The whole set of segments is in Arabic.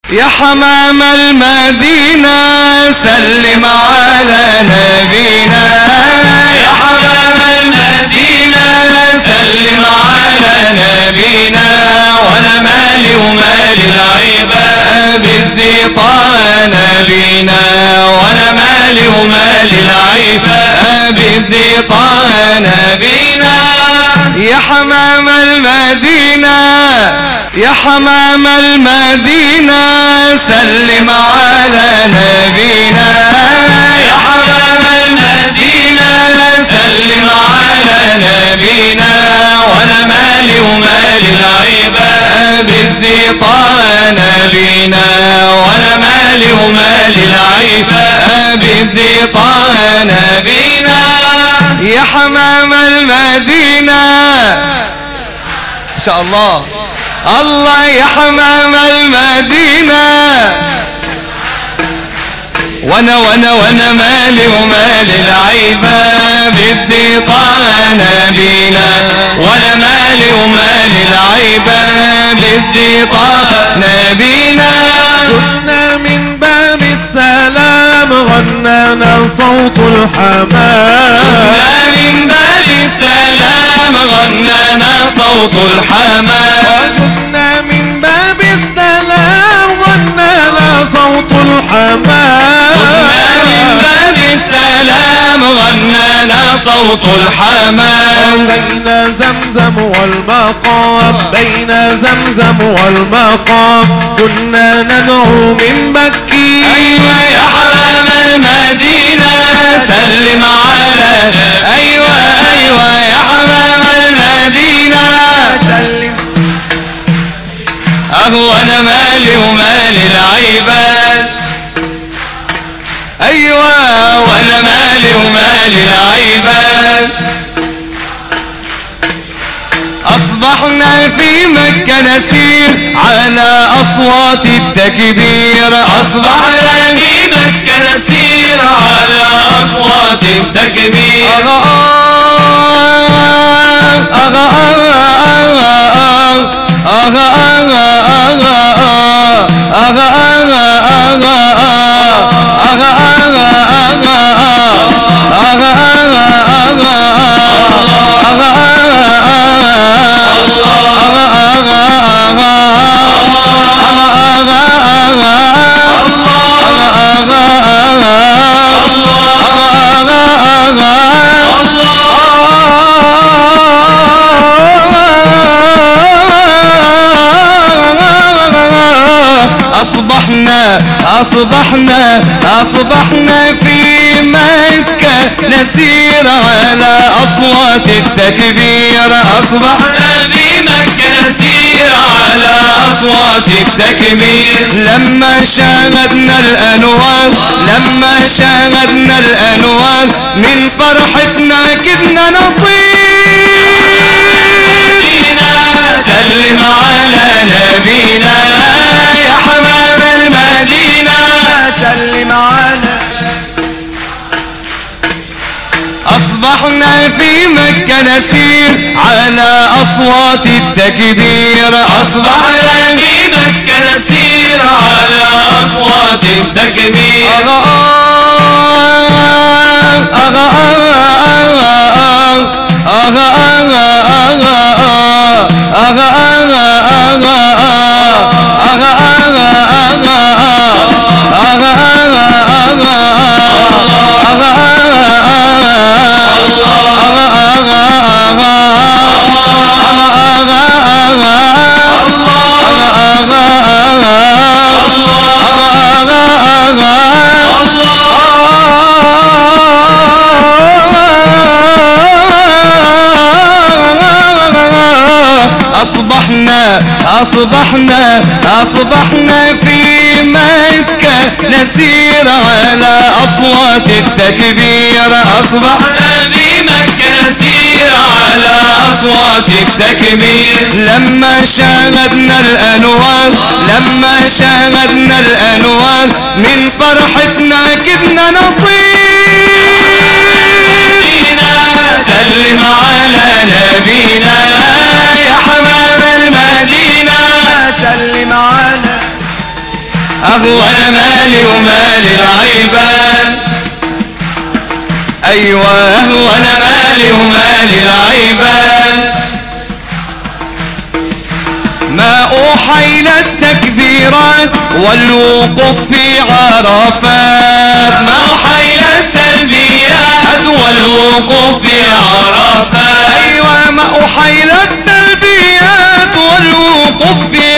يا حمام المدينة سلم على نبينا، يا حمام المدينة سلم على نبينا، وانا مالي ومال العباد بدي طه نبينا، وانا مالي ومال العباد بدي طه نبينا. يا حمام المدينة يا حمام المدينة سلم على نبينا، يا حمام المدينة سلم على نبينا، وانا مالي ومال العباد بدي طه نبينا، وانا مالي ومال العباد بدي طه نبينا. يا حمام المدينة إن شاء الله الله. يا حمام المدينة وانا مالي ومال العباد بدي طه نبينا، وانا مالي ومال العباد بدي طه نبينا. كنا من باب السلام غنانا صوت الحمام، كنا من باب السلام غنانا صوت الحمام، كنا من باب السلام غنانا صوت الحمام، كنا من باب السلام غنانا صوت الحمام. بين زمزم والمقام، بين زمزم والمقام كنا ندعو من مكي. أيوة يا حمام المدينة سلم على، أيوة أيوة يا حمام المدينة سلم. أنا مالي ومال العباد، أيوة وأنا مالي ومال العباد. أصبحنا في مكة نسير على أصوات التكبير، أصبحنا في مكة نسير على أصوات التكبير. أصبحنا في مكة نسير على أصوات التكبير، أصبحنا في مكة نسير على أصوات التكبير. لما شاهدنا الأنوار من فرحتنا كدنا نطير. سلم على نبينا يا حمام المدينة سلم على. أصبحنا في مكة نسير على أصوات التكبير، أصبحنا في مكة نسير على أصوات التكبير. أصبحنا في مكة نسير على أصوات التكبير. أصبحنا في مكة نسير على أصوات التكبير. لما شاهدنا الأنوار من فرحتنا كدنا نطير. سلم على نبينا يا حمام المدينة سلم على. وانا مالي ومال العباد. ايوه وانا مالي ومال العباد. ما اوحى الى التكبيرات والوقوف في عرفات. ما اوحى الى التلبيات والوقوف في عرفات. ايوه ما اوحى الى التلبيات والوقوف في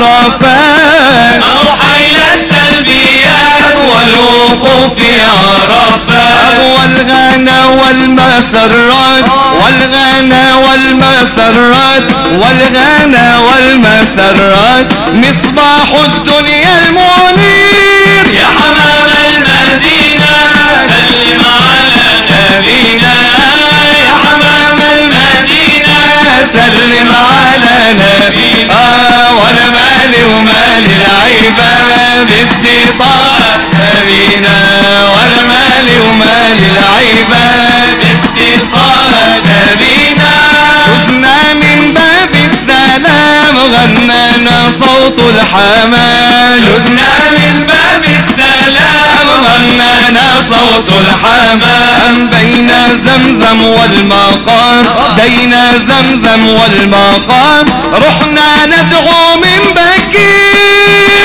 عرفات. ما اوحى الى التلبيات والوقوف في عرفات. والغنى والمسرات والغنى والمسرات والغنى والمسرات مصباح الدنيا المنير. يا حمام المدينة سلم على نبينا. يا حمام المدينة سلم على نبينا. وانا مالي ومال العباد بدي طاعة نبينا. وانا مالي ومال العباد بدي طاعة نبينا. فزنا من باب السلام غنانا صوت الحمام. فزنا من باب السلام غنانا صوت الحمام. بين زمزم والمقام بين زمزم والمقام رحنا ندعو من بكير.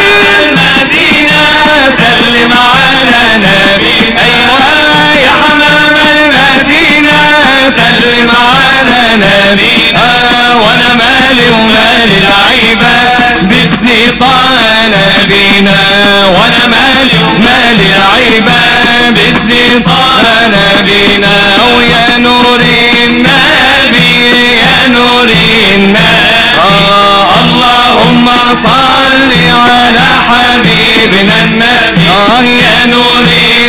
المدينة سلم على نبينا. أيوة يا حمام المدينة سلم على نبينا. وانا مالي ومال العباد بدي طاعة نبينا. وانا مالي ومال العباد بدي طاعة نبينا. ويا نور النبي يا نور النبي. اللهم صل على حبيبنا النبي. يا نور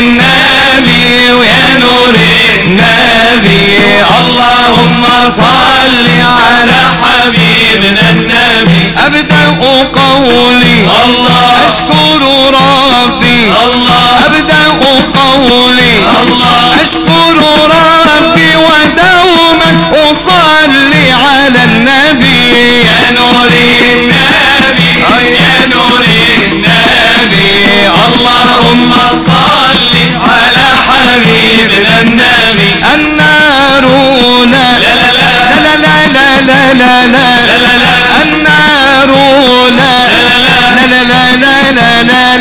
النبي ويا نور النبي. اللهم صل على حبيبنا النبي. أبدأ قولي الله أشكر ربي. الله أبدأ قولي الله أشكر ربي ودوما أصلي على النبي. يا نور النبي يا نور النبي. اللهم صل على حبيبنا النبي. النار لا لا لا لا لا لا لا لا لا لا النار لا لا لا لا لا لا لا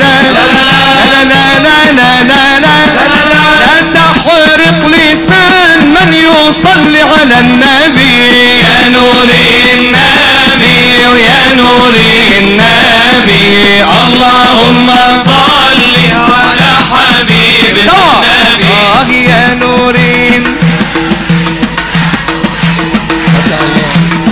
لا لا لا لا تحرق لسان من يصلي على النبي. يا نور النبي ويا نور النبي. اللهم صل على حبيبنا النبي. يا نورين ما شاء الله.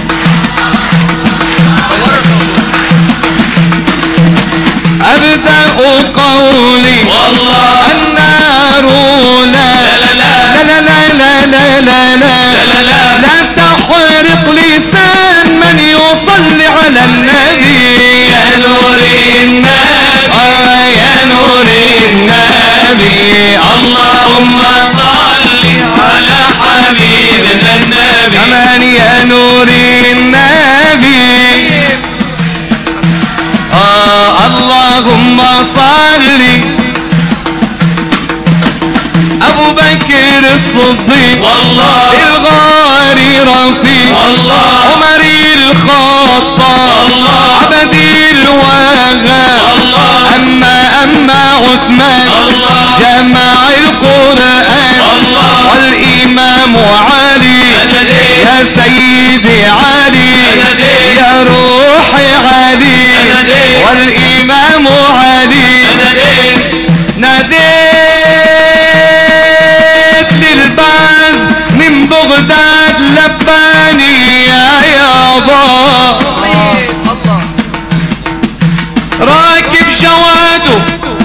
أبدأ قولي والله النار لا لا لا لا لا لا لا لا تحرق لسان من يصلي على النبي. يا نور النبي يا نور النبي. اللهم صل على حبيبنا النبي. كمان يا نور النبي. اللهم صل. أبو بكر الصديق والله الغار رفيق والله عمر الخطاب الله عبد الوهاب الله أما عثمان الله جمع القرآن الله والإمام علي مددي يا سيدي علي مددي يا روحي علي مددي والإمام علي ناديت للبعث من بغداد لباني يا يابا. راكب جواده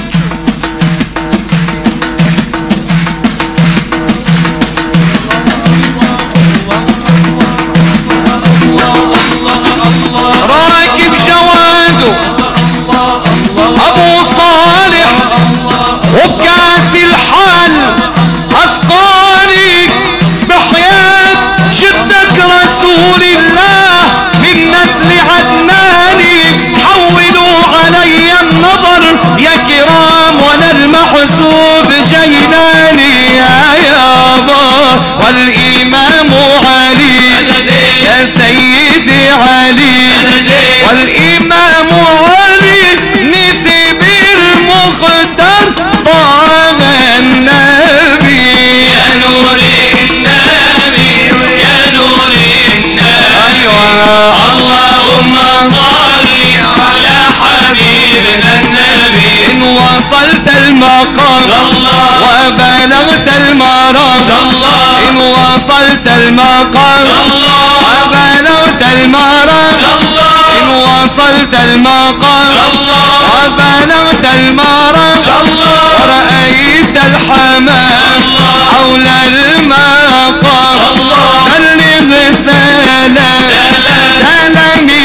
راكب جواده ابو صالح وبكاس الحال اسقاني بحياة جدك رسول الله من نسل عدناني حولوا علي النظر المقصود جيلاني يا يابا والإمام علي يا سيدي علي والإمام علي نسب المختار طه النبي يا نور النبي يا نور النبي اللهم صل على حبيبنا النبي إن وصلت المقام وبلغت المرام إن وصلت المقام وبلغت المرام إن وصلت المقام وبلغت المرام ورأيت الحمام حول المقام بلغ سلام سلامي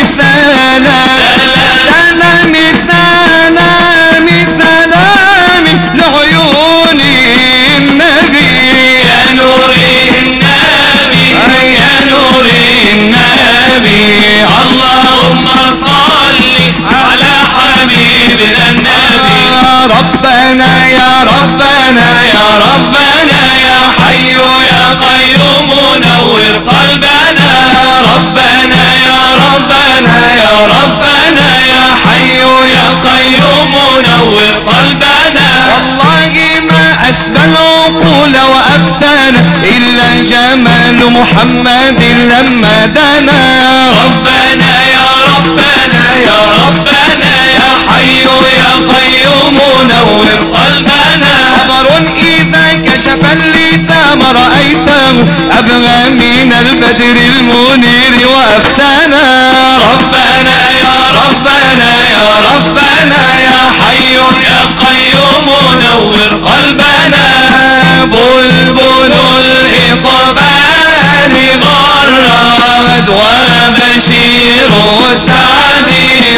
سلامي سلامي سلامي لعيون النبي يا نور النبي يا نور النبي اللهم صل على حبيبنا النبي ربنا يا ربنا يا ربنا يا حي يا قيوم نور قلبنا ربنا يا ربنا يا ربنا يا حي يا قيوم نور قلبنا والله ما أسبى العقول وأفتانا إلا جمال محمد لما دنا ربنا يا ربنا يا ربنا يا حي يا قيوم نور قلبنا خبر إذا كشف اللثام رأيته أبغى من البدر المنير وأفتانا ربنا يا ربنا يا ربنا يا حي يا قيوم نور قلبنا بلبل الإقبال غرد وبشير سعد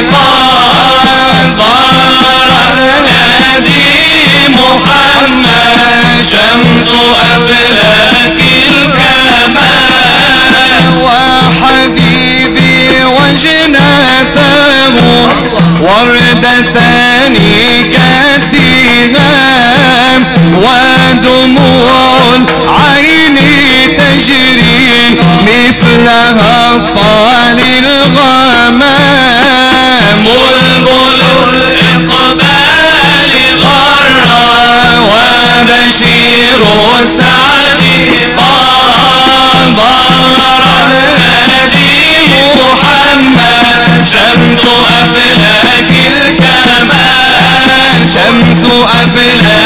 قد ظهر الهادي محمد شمس أفلاك الكمال وحبيبي وجناته وردتان كالتهام ودموع العين تجري مثلها طال الغمام بلبل الإقبال غرا وبشير سعد قد ظهر الهادي محمد شمس أفلاك الكمال شمس أفلاك